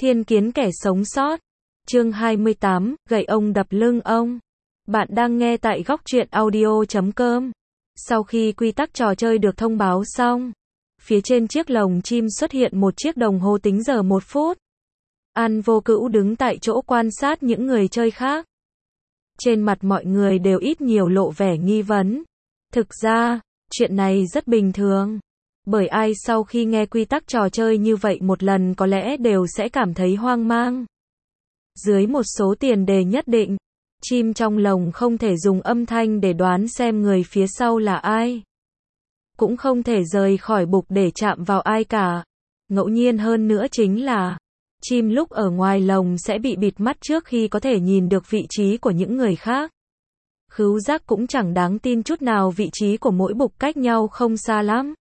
Thiên kiến kẻ sống sót. Chương 28, gậy ông đập lưng ông. Bạn đang nghe tại góc truyện audio.com. Sau khi quy tắc trò chơi được thông báo xong, phía trên chiếc lồng chim xuất hiện một chiếc đồng hồ tính giờ 1 phút. An Vô Cữu đứng tại chỗ quan sát những người chơi khác. Trên mặt mọi người đều ít nhiều lộ vẻ nghi vấn. Thực ra, chuyện này rất bình thường. Bởi ai sau khi nghe quy tắc trò chơi như vậy một lần có lẽ đều sẽ cảm thấy hoang mang. Dưới một số tiền đề nhất định, chim trong lồng không thể dùng âm thanh để đoán xem người phía sau là ai. Cũng không thể rời khỏi bục để chạm vào ai cả. Ngẫu nhiên hơn nữa chính là, chim lúc ở ngoài lồng sẽ bị bịt mắt trước khi có thể nhìn được vị trí của những người khác. Khứu giác cũng chẳng đáng tin chút nào, vị trí của mỗi bục cách nhau không xa lắm.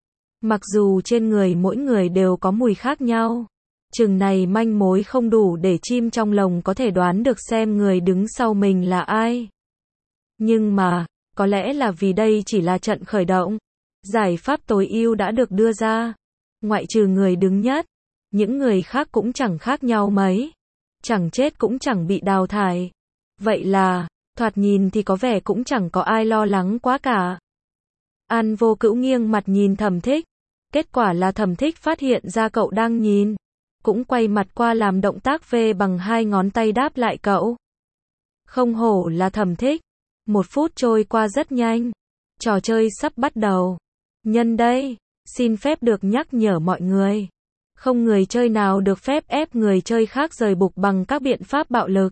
Mặc dù trên người mỗi người đều có mùi khác nhau, chừng này manh mối không đủ để chim trong lồng có thể đoán được xem người đứng sau mình là ai. Nhưng mà, có lẽ là vì đây chỉ là trận khởi động. Giải pháp tối ưu đã được đưa ra. Ngoại trừ người đứng nhất, những người khác cũng chẳng khác nhau mấy. Chẳng chết cũng chẳng bị đào thải. Vậy là, thoạt nhìn thì có vẻ cũng chẳng có ai lo lắng quá cả. An Vô Cữu nghiêng mặt nhìn Thẩm Thích. Kết quả là Thẩm Thích phát hiện ra cậu đang nhìn. Cũng quay mặt qua làm động tác V bằng 2 ngón tay đáp lại cậu. Không hổ là Thẩm Thích. 1 phút trôi qua rất nhanh. Trò chơi sắp bắt đầu. Nhân đây, xin phép được nhắc nhở mọi người. Không người chơi nào được phép ép người chơi khác rời bục bằng các biện pháp bạo lực.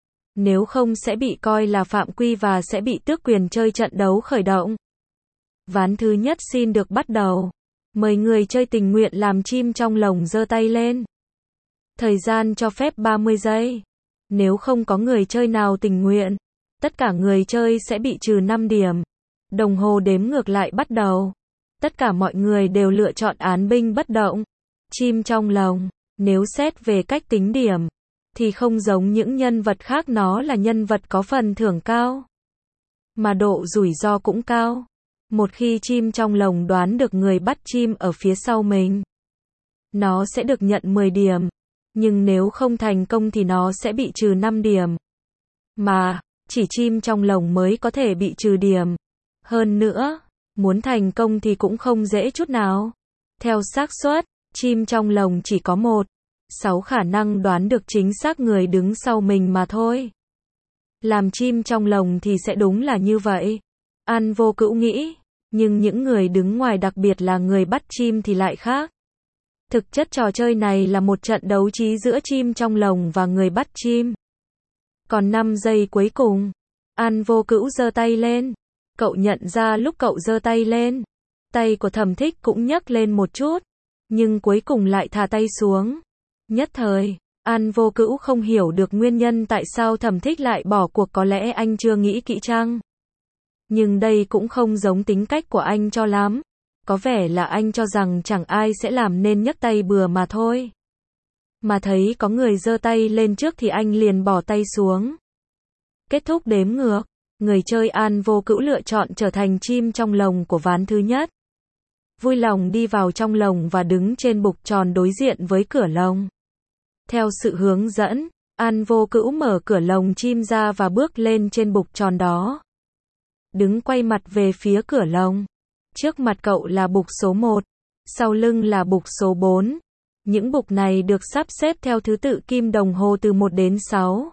Nếu không sẽ bị coi là phạm quy và sẽ bị tước quyền chơi trận đấu khởi động. Ván thứ nhất xin được bắt đầu. Mời người chơi tình nguyện làm chim trong lồng giơ tay lên. Thời gian cho phép 30 giây. Nếu không có người chơi nào tình nguyện, tất cả người chơi sẽ bị trừ 5 điểm. Đồng hồ đếm ngược lại bắt đầu. Tất cả mọi người đều lựa chọn án binh bất động. Chim trong lồng, nếu xét về cách tính điểm, thì không giống những nhân vật khác, nó là nhân vật có phần thưởng cao. Mà độ rủi ro cũng cao. Một khi chim trong lồng đoán được người bắt chim ở phía sau mình, nó sẽ được nhận 10 điểm. Nhưng nếu không thành công thì nó sẽ bị trừ 5 điểm. Mà, chỉ chim trong lồng mới có thể bị trừ điểm. Hơn nữa, muốn thành công thì cũng không dễ chút nào. Theo xác suất, chim trong lồng chỉ có 1/6 khả năng đoán được chính xác người đứng sau mình mà thôi. Làm chim trong lồng thì sẽ đúng là như vậy. An Vô Cữu nghĩ. Nhưng những người đứng ngoài, đặc biệt là người bắt chim thì lại khác. Thực chất trò chơi này là một trận đấu trí giữa chim trong lồng và người bắt chim. Còn 5 giây cuối cùng, An Vô Cữu giơ tay lên. Cậu nhận ra lúc cậu giơ tay lên, tay của Thẩm Thích cũng nhấc lên một chút, nhưng cuối cùng lại thả tay xuống. Nhất thời, An Vô Cữu không hiểu được nguyên nhân tại sao Thẩm Thích lại bỏ cuộc, có lẽ anh chưa nghĩ kỹ chăng? Nhưng đây cũng không giống tính cách của anh cho lắm. Có vẻ là anh cho rằng chẳng ai sẽ làm nên nhấc tay bừa mà thôi. Mà thấy có người giơ tay lên trước thì anh liền bỏ tay xuống. Kết thúc đếm ngược, người chơi An Vô Cữu lựa chọn trở thành chim trong lồng của ván thứ nhất. Vui lòng đi vào trong lồng và đứng trên bục tròn đối diện với cửa lồng. Theo sự hướng dẫn, An Vô Cữu mở cửa lồng chim ra và bước lên trên bục tròn đó. Đứng quay mặt về phía cửa lồng. Trước mặt cậu là bục số 1, sau lưng là bục số 4. Những bục này được sắp xếp theo thứ tự kim đồng hồ từ 1 đến 6.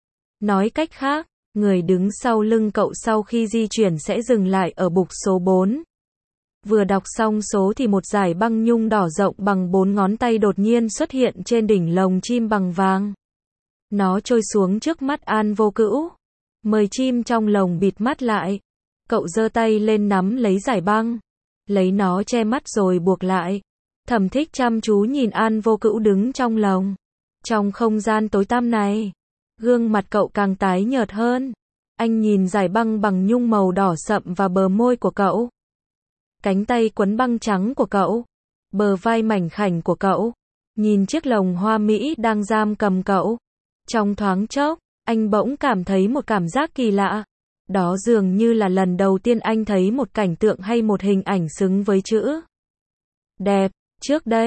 Nói cách khác, người đứng sau lưng cậu sau khi di chuyển sẽ dừng lại ở bục số 4. Vừa đọc xong số thì một dải băng nhung đỏ rộng bằng 4 ngón tay đột nhiên xuất hiện trên đỉnh lồng chim bằng vàng. Nó trôi xuống trước mắt An Vô Cữu. Mời chim trong lồng bịt mắt lại. Cậu giơ tay lên nắm lấy dải băng, lấy nó che mắt rồi buộc lại. Thẩm Thích chăm chú nhìn An Vô Cữu đứng trong lồng. Trong không gian tối tăm này, gương mặt cậu càng tái nhợt hơn. Anh nhìn dải băng bằng nhung màu đỏ sậm và bờ môi của cậu, cánh tay quấn băng trắng của cậu, bờ vai mảnh khảnh của cậu, nhìn chiếc lồng hoa mỹ đang giam cầm cậu. Trong thoáng chốc, anh bỗng cảm thấy một cảm giác kỳ lạ. Đó dường như là lần đầu tiên anh thấy một cảnh tượng hay một hình ảnh xứng với chữ đẹp. Trước đây,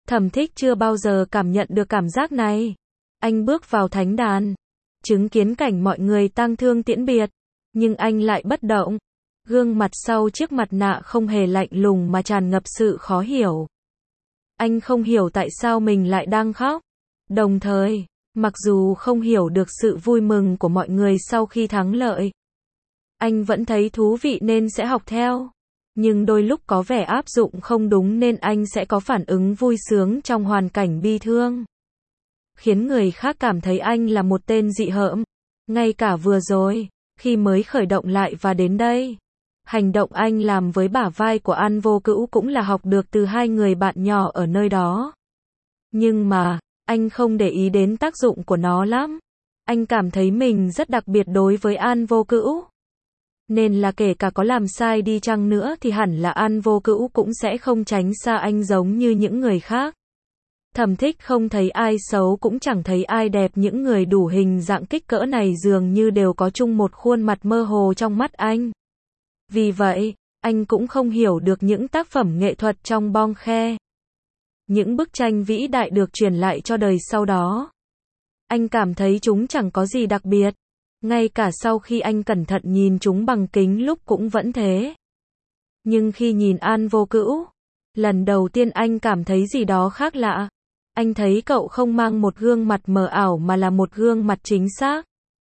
Thẩm Thích chưa bao giờ cảm nhận được cảm giác này. Anh bước vào thánh đàn, chứng kiến cảnh mọi người tang thương tiễn biệt, nhưng anh lại bất động. Gương mặt sau chiếc mặt nạ không hề lạnh lùng mà tràn ngập sự khó hiểu. Anh không hiểu tại sao mình lại đang khóc. Đồng thời, mặc dù không hiểu được sự vui mừng của mọi người sau khi thắng lợi, anh vẫn thấy thú vị nên sẽ học theo. Nhưng đôi lúc có vẻ áp dụng không đúng nên anh sẽ có phản ứng vui sướng trong hoàn cảnh bi thương, khiến người khác cảm thấy anh là một tên dị hợm. Ngay cả vừa rồi, khi mới khởi động lại và đến đây, hành động anh làm với bả vai của An Vô Cữu cũng là học được từ hai người bạn nhỏ ở nơi đó. Nhưng mà, anh không để ý đến tác dụng của nó lắm. Anh cảm thấy mình rất đặc biệt đối với An Vô Cữu. Nên là kể cả có làm sai đi chăng nữa thì hẳn là An Vô Cữu cũng sẽ không tránh xa anh giống như những người khác. Thẩm Thích không thấy ai xấu cũng chẳng thấy ai đẹp, những người đủ hình dạng kích cỡ này dường như đều có chung một khuôn mặt mơ hồ trong mắt anh. Vì vậy, anh cũng không hiểu được những tác phẩm nghệ thuật trong Bong Khe. Những bức tranh vĩ đại được truyền lại cho đời sau đó. Anh cảm thấy chúng chẳng có gì đặc biệt. Ngay cả sau khi anh cẩn thận nhìn chúng bằng kính lúp cũng vẫn thế. Nhưng khi nhìn An Vô Cữu, lần đầu tiên anh cảm thấy gì đó khác lạ. Anh thấy cậu không mang một gương mặt mờ ảo mà là một gương mặt chính xác.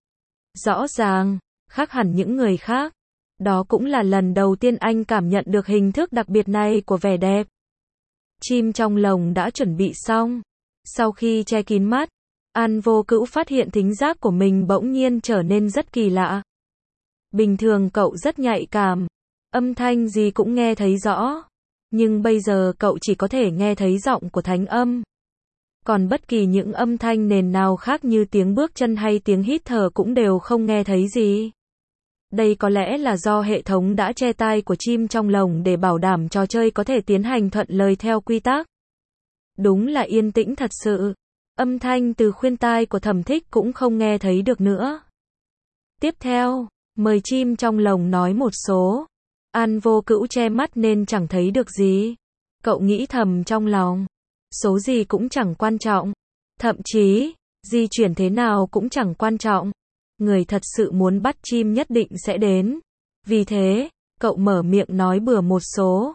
Rõ ràng, khác hẳn những người khác. Đó cũng là lần đầu tiên anh cảm nhận được hình thức đặc biệt này của vẻ đẹp. Chim trong lồng đã chuẩn bị xong. Sau khi che kín mắt, An Vô Cữu phát hiện thính giác của mình bỗng nhiên trở nên rất kỳ lạ. Bình thường cậu rất nhạy cảm, âm thanh gì cũng nghe thấy rõ. Nhưng bây giờ cậu chỉ có thể nghe thấy giọng của thánh âm. Còn bất kỳ những âm thanh nền nào khác như tiếng bước chân hay tiếng hít thở cũng đều không nghe thấy gì. Đây có lẽ là do hệ thống đã che tai của chim trong lồng để bảo đảm trò chơi có thể tiến hành thuận lợi theo quy tắc. Đúng là yên tĩnh thật sự. Âm thanh từ khuyên tai của Thẩm Thích cũng không nghe thấy được nữa. Tiếp theo, mời chim trong lồng nói một số. An Vô Cữu che mắt nên chẳng thấy được gì. Cậu nghĩ thầm trong lòng. Số gì cũng chẳng quan trọng. Thậm chí, di chuyển thế nào cũng chẳng quan trọng. Người thật sự muốn bắt chim nhất định sẽ đến. Vì thế, cậu mở miệng nói bừa một số.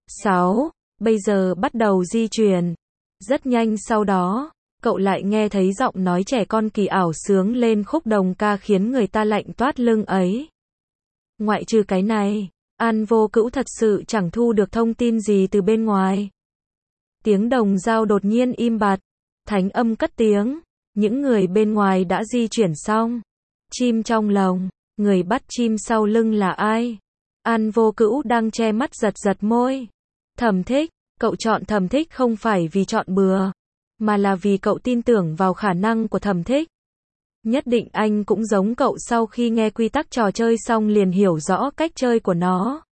6. Bây giờ bắt đầu di chuyển. Rất nhanh sau đó, cậu lại nghe thấy giọng nói trẻ con kỳ ảo sướng lên khúc đồng ca khiến người ta lạnh toát lưng ấy. Ngoại trừ cái này, An Vô Cữu thật sự chẳng thu được thông tin gì từ bên ngoài. Tiếng đồng dao đột nhiên im bặt. Thánh âm cất tiếng. Những người bên ngoài đã di chuyển xong. Chim trong lồng, người bắt chim sau lưng là ai? An Vô Cữu đang che mắt giật giật môi. Thẩm Thích, cậu chọn Thẩm Thích không phải vì chọn bừa, mà là vì cậu tin tưởng vào khả năng của Thẩm Thích. Nhất định anh cũng giống cậu sau khi nghe quy tắc trò chơi xong liền hiểu rõ cách chơi của nó.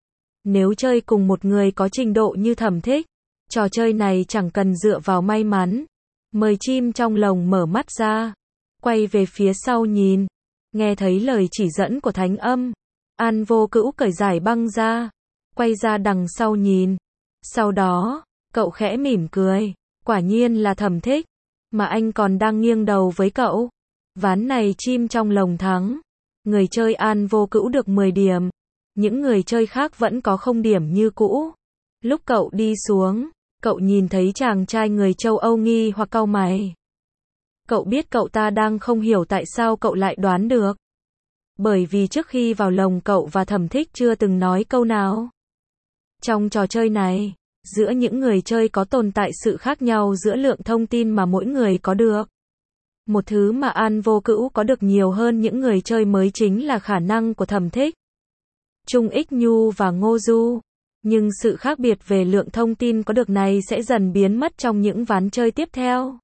Nếu chơi cùng một người có trình độ như Thẩm Thích, trò chơi này chẳng cần dựa vào may mắn. Mời chim trong lồng mở mắt ra, quay về phía sau nhìn, nghe thấy lời chỉ dẫn của thánh âm. An Vô Cữu cởi giải băng ra, quay ra đằng sau nhìn. Sau đó, cậu khẽ mỉm cười, quả nhiên là Thẩm Thích, mà anh còn đang nghiêng đầu với cậu. Ván này chim trong lồng thắng. Người chơi An Vô Cữu được 10 điểm. Những người chơi khác vẫn có 0 điểm như cũ. Lúc cậu đi xuống, cậu nhìn thấy chàng trai người châu Âu nghi hoặc cau mày. Cậu biết cậu ta đang không hiểu tại sao cậu lại đoán được. Bởi vì trước khi vào lồng cậu và Thẩm Thích chưa từng nói câu nào. Trong trò chơi này, giữa những người chơi có tồn tại sự khác nhau giữa lượng thông tin mà mỗi người có được. Một thứ mà An Vô Cữu có được nhiều hơn những người chơi mới chính là khả năng của Thẩm Thích, Trung Ích Nhu và Ngô Du. Nhưng sự khác biệt về lượng thông tin có được này sẽ dần biến mất trong những ván chơi tiếp theo.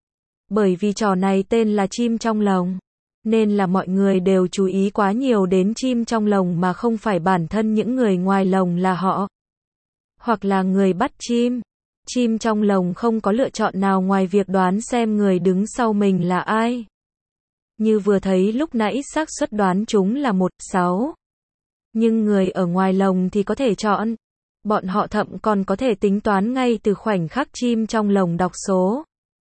Bởi vì trò này tên là chim trong lồng, nên là mọi người đều chú ý quá nhiều đến chim trong lồng mà không phải bản thân những người ngoài lồng là họ, hoặc là người bắt chim. Chim trong lồng không có lựa chọn nào ngoài việc đoán xem người đứng sau mình là ai. Như vừa thấy lúc nãy xác suất đoán chúng là 1/6. Nhưng người ở ngoài lồng thì có thể chọn Bọn họ thậm còn có thể tính toán ngay từ khoảnh khắc chim trong lồng đọc số.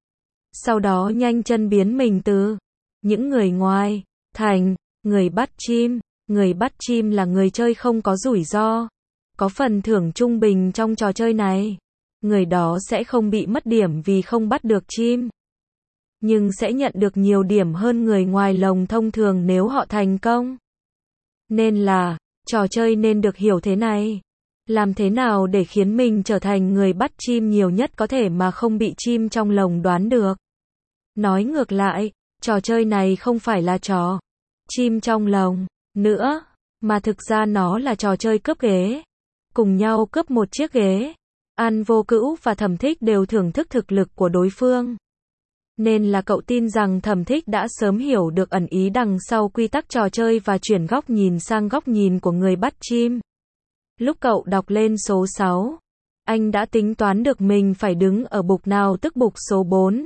Sau đó nhanh chân biến mình từ những người ngoài thành người bắt chim. Người bắt chim là người chơi không có rủi ro, có phần thưởng trung bình trong trò chơi này. Người đó sẽ không bị mất điểm vì không bắt được chim, nhưng sẽ nhận được nhiều điểm hơn người ngoài lồng thông thường nếu họ thành công. Nên là, trò chơi nên được hiểu thế này. Làm thế nào để khiến mình trở thành người bắt chim nhiều nhất có thể mà không bị chim trong lồng đoán được? Nói ngược lại, trò chơi này không phải là trò chim trong lồng nữa, mà thực ra nó là trò chơi cướp ghế. Cùng nhau cướp một chiếc ghế. An Vô Cữu và Thẩm Thích đều thưởng thức thực lực của đối phương. Nên là cậu tin rằng Thẩm Thích đã sớm hiểu được ẩn ý đằng sau quy tắc trò chơi và chuyển góc nhìn sang góc nhìn của người bắt chim. Lúc cậu đọc lên số 6, anh đã tính toán được mình phải đứng ở bục nào, tức bục số 4.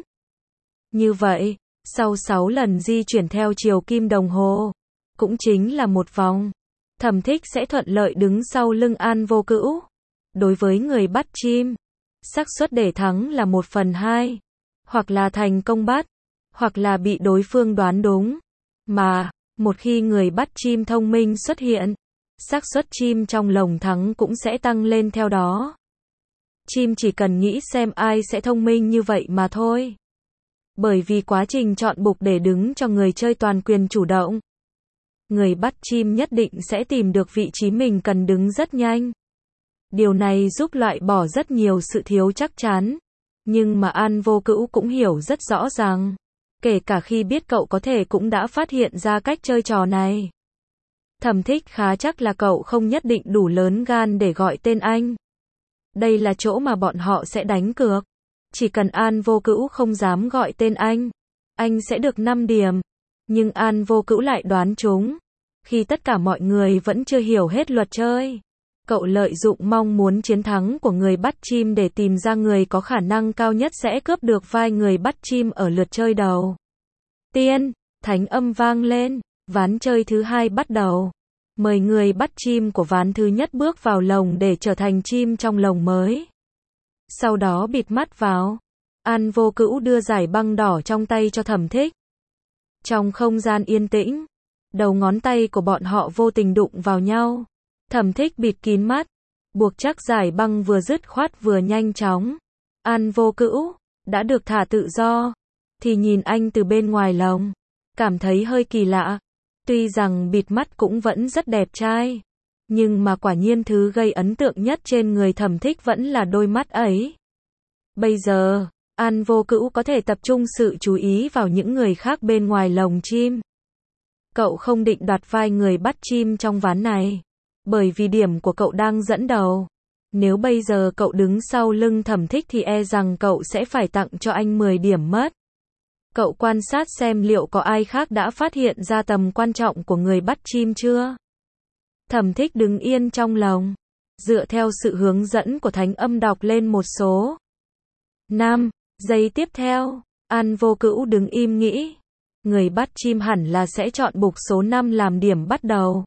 Như vậy, sau 6 lần di chuyển theo chiều kim đồng hồ, cũng chính là một vòng, Thẩm Thích sẽ thuận lợi đứng sau lưng An Vô Cữu. Đối với người bắt chim, xác suất để thắng là 1/2, hoặc là thành công bắt, hoặc là bị đối phương đoán đúng. Mà, một khi người bắt chim thông minh xuất hiện, xác suất chim trong lồng thắng cũng sẽ tăng lên theo đó. Chim chỉ cần nghĩ xem ai sẽ thông minh như vậy mà thôi. Bởi vì quá trình chọn bục để đứng cho người chơi toàn quyền chủ động. Người bắt chim nhất định sẽ tìm được vị trí mình cần đứng rất nhanh. Điều này giúp loại bỏ rất nhiều sự thiếu chắc chắn. Nhưng mà An Vô Cữu cũng hiểu rất rõ ràng. Kể cả khi biết cậu có thể cũng đã phát hiện ra cách chơi trò này. Thẩm Thích khá chắc là cậu không nhất định đủ lớn gan để gọi tên anh. Đây là chỗ mà bọn họ sẽ đánh cược. Chỉ cần An Vô Cữu không dám gọi tên anh sẽ được 5 điểm. Nhưng An Vô Cữu lại đoán trúng. Khi tất cả mọi người vẫn chưa hiểu hết luật chơi, cậu lợi dụng mong muốn chiến thắng của người bắt chim để tìm ra người có khả năng cao nhất sẽ cướp được vai người bắt chim ở lượt chơi đầu tiên. Thánh âm vang lên, ván chơi thứ 2 bắt đầu. Mời người bắt chim của ván thứ nhất bước vào lồng để trở thành chim trong lồng mới. Sau đó bịt mắt vào. An Vô Cữu đưa dải băng đỏ trong tay cho Thẩm Thích. Trong không gian yên tĩnh, đầu ngón tay của bọn họ vô tình đụng vào nhau. Thẩm Thích bịt kín mắt, buộc chắc dải băng vừa dứt khoát vừa nhanh chóng. An Vô Cữu đã được thả tự do, thì nhìn anh từ bên ngoài lồng, cảm thấy hơi kỳ lạ. Tuy rằng bịt mắt cũng vẫn rất đẹp trai, nhưng mà quả nhiên thứ gây ấn tượng nhất trên người Thẩm Thích vẫn là đôi mắt ấy. Bây giờ, An Vô Cữu có thể tập trung sự chú ý vào những người khác bên ngoài lồng chim. Cậu không định đoạt vai người bắt chim trong ván này, bởi vì điểm của cậu đang dẫn đầu. Nếu bây giờ cậu đứng sau lưng Thẩm Thích thì e rằng cậu sẽ phải tặng cho anh 10 điểm mất. Cậu quan sát xem liệu có ai khác đã phát hiện ra tầm quan trọng của người bắt chim chưa. Thẩm Thích đứng yên trong lồng, dựa theo sự hướng dẫn của thánh âm đọc lên một số. 5 giây tiếp theo, An Vô Cữu đứng im nghĩ. Người bắt chim hẳn là sẽ chọn bục số 5 làm điểm bắt đầu.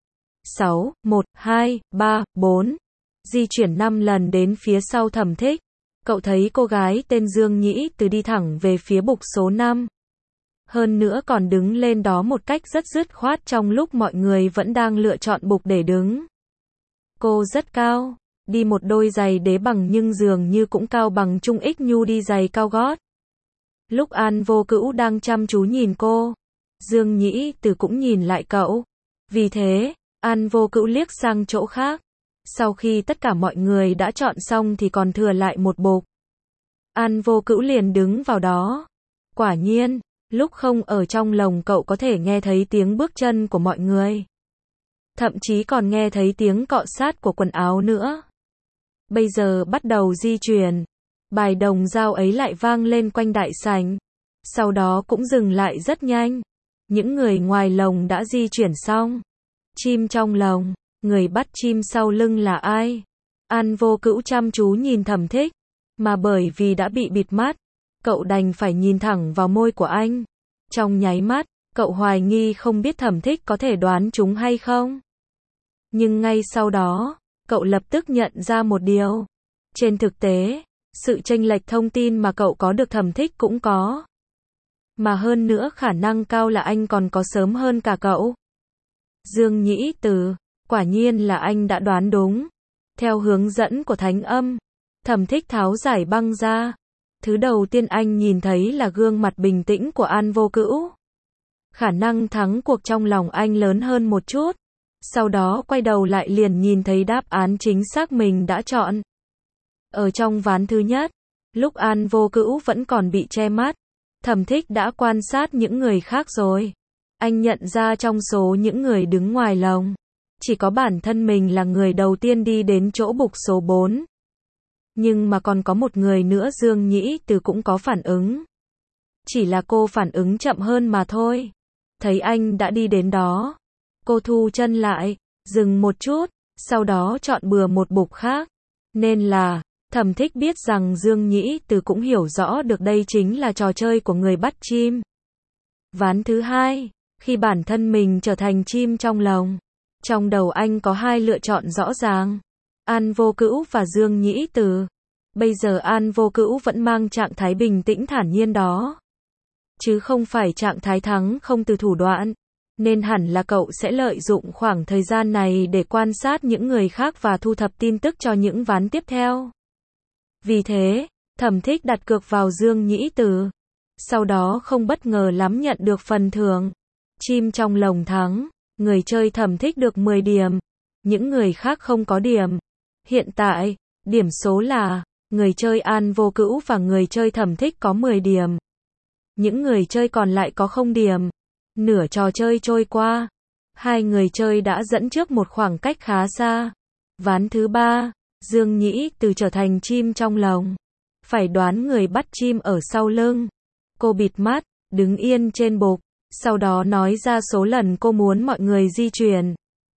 6, 1, 2, 3, 4. Di chuyển 5 lần đến phía sau Thẩm Thích. Cậu thấy cô gái tên Dương Nhĩ Từ đi thẳng về phía bục số 5. Hơn nữa còn đứng lên đó một cách rất dứt khoát trong lúc mọi người vẫn đang lựa chọn bục để đứng. Cô rất cao, đi một đôi giày đế bằng nhưng dường như cũng cao bằng Trung Ích Nhu đi giày cao gót. Lúc An Vô Cữu đang chăm chú nhìn cô, Dương Nhĩ Từ cũng nhìn lại cậu. Vì thế, An Vô Cữu liếc sang chỗ khác. Sau khi tất cả mọi người đã chọn xong thì còn thừa lại một bục. An Vô Cữu liền đứng vào đó. Quả nhiên, lúc không ở trong lồng cậu có thể nghe thấy tiếng bước chân của mọi người. Thậm chí còn nghe thấy tiếng cọ sát của quần áo nữa. Bây giờ bắt đầu di chuyển. Bài đồng dao ấy lại vang lên quanh đại sảnh. Sau đó cũng dừng lại rất nhanh. Những người ngoài lồng đã di chuyển xong. Chim trong lồng, người bắt chim sau lưng là ai? An Vô Cữu chăm chú nhìn Thẩm Thích. Mà bởi vì đã bị bịt mắt, cậu đành phải nhìn thẳng vào môi của anh. Trong nháy mắt, cậu hoài nghi không biết Thẩm Thích có thể đoán chúng hay không. Nhưng ngay sau đó, cậu lập tức nhận ra một điều. Trên thực tế, sự chênh lệch thông tin mà cậu có được Thẩm Thích cũng có. Mà hơn nữa khả năng cao là anh còn có sớm hơn cả cậu. Dương Nhĩ Từ, quả nhiên là anh đã đoán đúng. Theo hướng dẫn của Thánh Âm, Thẩm Thích tháo giải băng ra. Thứ đầu tiên anh nhìn thấy là gương mặt bình tĩnh của An Vô Cữu. Khả năng thắng cuộc trong lòng anh lớn hơn một chút. Sau đó quay đầu lại liền nhìn thấy đáp án chính xác mình đã chọn. Ở trong ván thứ nhất, lúc An Vô Cữu vẫn còn bị che mắt, Thẩm Thích đã quan sát những người khác rồi. Anh nhận ra trong số những người đứng ngoài lồng, chỉ có bản thân mình là người đầu tiên đi đến chỗ bục số 4. Nhưng mà còn có một người nữa Dương Nhĩ Từ cũng có phản ứng. Chỉ là cô phản ứng chậm hơn mà thôi. Thấy anh đã đi đến đó, cô thu chân lại, dừng một chút, sau đó chọn bừa một bục khác. Nên là, Thẩm Thích biết rằng Dương Nhĩ Từ cũng hiểu rõ được đây chính là trò chơi của người bắt chim. Ván thứ hai, khi bản thân mình trở thành chim trong lồng, trong đầu anh có hai lựa chọn rõ ràng. An Vô Cữu và Dương Nhĩ Từ. Bây giờ An Vô Cữu vẫn mang trạng thái bình tĩnh thản nhiên đó. Chứ không phải trạng thái thắng không từ thủ đoạn. Nên hẳn là cậu sẽ lợi dụng khoảng thời gian này để quan sát những người khác và thu thập tin tức cho những ván tiếp theo. Vì thế, Thẩm Thích đặt cược vào Dương Nhĩ Từ. Sau đó không bất ngờ lắm nhận được phần thưởng. Chim trong lồng thắng, người chơi Thẩm Thích được 10 điểm. Những người khác không có điểm. Hiện tại, điểm số là người chơi An Vô Cữu và người chơi Thẩm Thích có 10 điểm. Những người chơi còn lại có 0 điểm. Nửa trò chơi trôi qua, hai người chơi đã dẫn trước một khoảng cách khá xa. Ván thứ ba, Dương Nhĩ Từ trở thành chim trong lồng. Phải đoán người bắt chim ở sau lưng. Cô bịt mắt, đứng yên trên bục, sau đó nói ra số lần cô muốn mọi người di chuyển.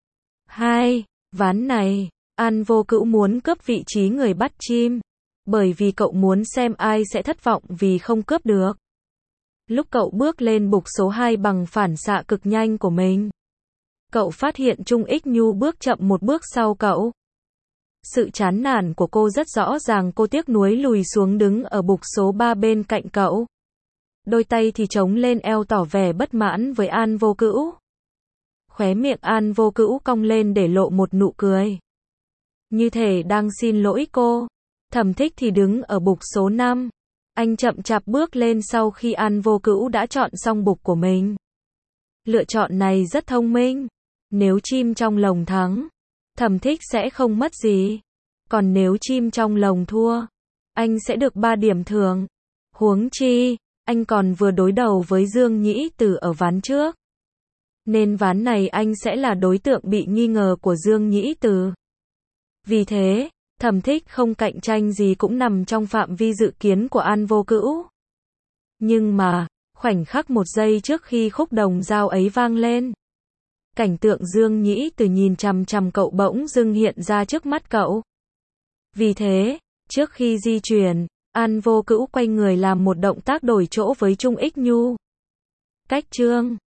2. Ván này, An Vô Cữu muốn cướp vị trí người bắt chim. Bởi vì cậu muốn xem ai sẽ thất vọng vì không cướp được. Lúc cậu bước lên bục số 2 bằng phản xạ cực nhanh của mình, cậu phát hiện Trung Ích Nhu bước chậm một bước sau cậu. Sự chán nản của cô rất rõ ràng, cô tiếc nuối lùi xuống đứng ở bục số 3 bên cạnh cậu. Đôi tay thì chống lên eo tỏ vẻ bất mãn với An Vô Cữu. Khóe miệng An Vô Cữu cong lên để lộ một nụ cười. Như thể đang xin lỗi cô. Thẩm Thích thì đứng ở bục số 5. Anh chậm chạp bước lên sau khi An Vô Cữu đã chọn xong bục của mình. Lựa chọn này rất thông minh. Nếu chim trong lồng thắng, Thẩm Thích sẽ không mất gì. Còn nếu chim trong lồng thua, anh sẽ được 3 điểm thưởng. Huống chi, anh còn vừa đối đầu với Dương Nhĩ Từ ở ván trước. Nên ván này anh sẽ là đối tượng bị nghi ngờ của Dương Nhĩ Từ. Vì thế, Thẩm Thích không cạnh tranh gì cũng nằm trong phạm vi dự kiến của An Vô Cữu. Nhưng mà, khoảnh khắc một giây trước khi khúc đồng dao ấy vang lên, cảnh tượng Dương Nhĩ Từ nhìn chằm chằm cậu bỗng dưng hiện ra trước mắt cậu. Vì thế, trước khi di chuyển, An Vô Cữu quay người làm một động tác đổi chỗ với Trung Ích Nhu. Cách chương